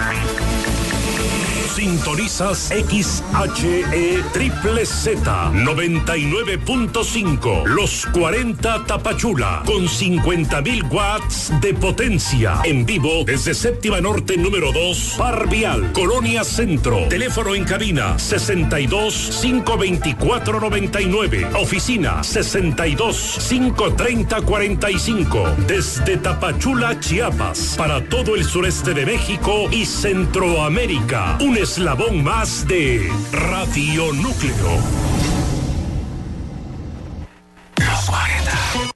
Sintonizas XHE Triple Z 99.5, Los 40 Tapachula, con 50,000 watts de potencia. En vivo desde Séptima Norte número 2, Par Vial, Colonia Centro. Teléfono en cabina 62-524-99. Oficina 62-530-45. Desde Tapachula, Chiapas, para todo el sureste de México y Centroamérica. Un eslabón más de Radio Núcleo. Los 40.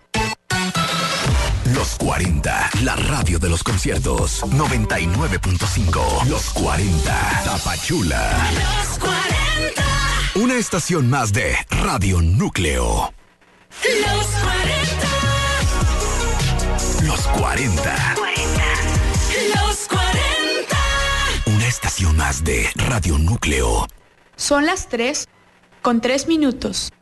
Los 40, la radio de los conciertos. 99.5. Los 40, Tapachula. Los 40. Una estación más de Radio Núcleo. Los 40. Los 40. Los 40. Una estación más de Radio Núcleo. Son las 3:03.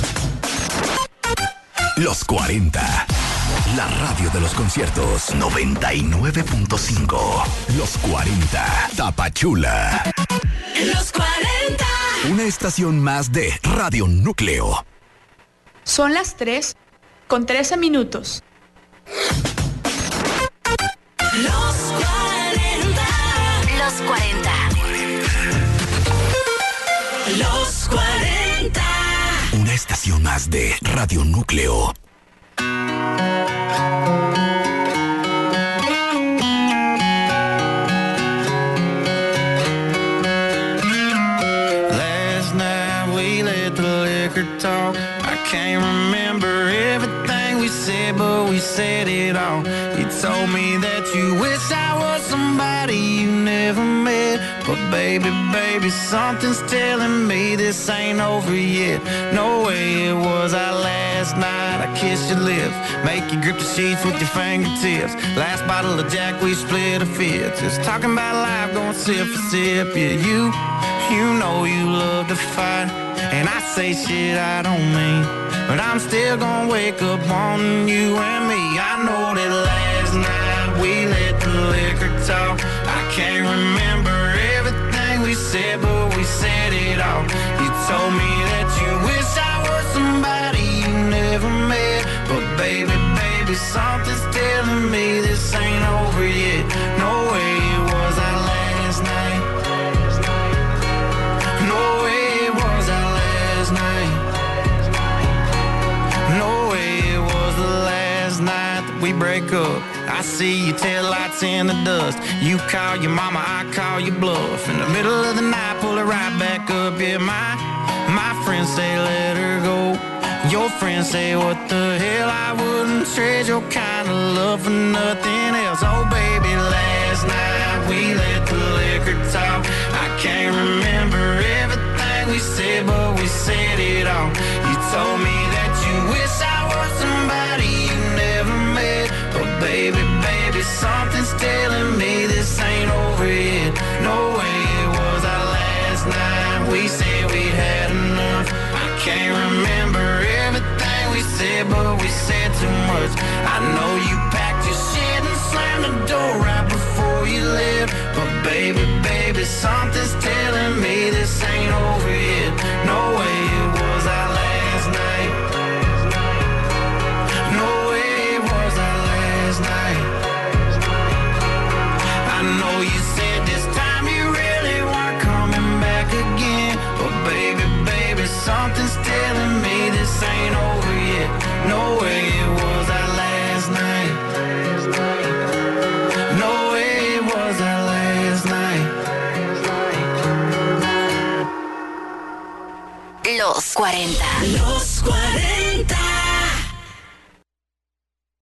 Los 40. La radio de los conciertos. 99.5. Los 40. Tapachula. Los 40. Una estación más de Radio Núcleo. Son las 3:13. Los 40. Los 40. Los 40. Una estación más de Radio Núcleo. Last night we let the liquor talk. I can't remember everything we said, but we said it all. You told me that you wish I was somebody you never met. But baby, something's telling me this ain't over yet. No way it was our last night. I kissed your lips, make you grip the sheets with your fingertips. Last bottle of Jack, we split a fifth. Just talking about life, going sip for sip. Yeah, you know you love to fight. And I say shit I don't mean, but I'm still gonna wake up wanting you and me. I know that last night we let the liquor talk. I can't remember everything we said, but we said it all. You told me that you wish I was somebody you never met. But baby, something's telling me this ain't over yet. No way it was our last night. No way it was our last night. No way it was the last night that we break up. I see your taillights in the dust. You call your mama, I call your bluff. In the middle of the night, pull it right back up. Yeah, my friends say let her go. Your friends say what the hell, I wouldn't trade your kind of love for nothing else. Oh baby, last night we let the liquor talk. I can't remember everything we said, but we said it all. You told me that you wish I was somebody you never met. But baby, something's telling me this ain't over yet. No way it was our last night. We said we had enough. I can't remember everything we said, but we said too much. I know you packed your shit and slammed the door right before you left. But baby, something's telling me this ain't over yet. No way it was our last night. No way it was our last night. I know you said this time you really weren't coming back again. But baby, something's telling me this ain't over yet. No way it was our last night. No way it was our last night. Los 40. Los 40.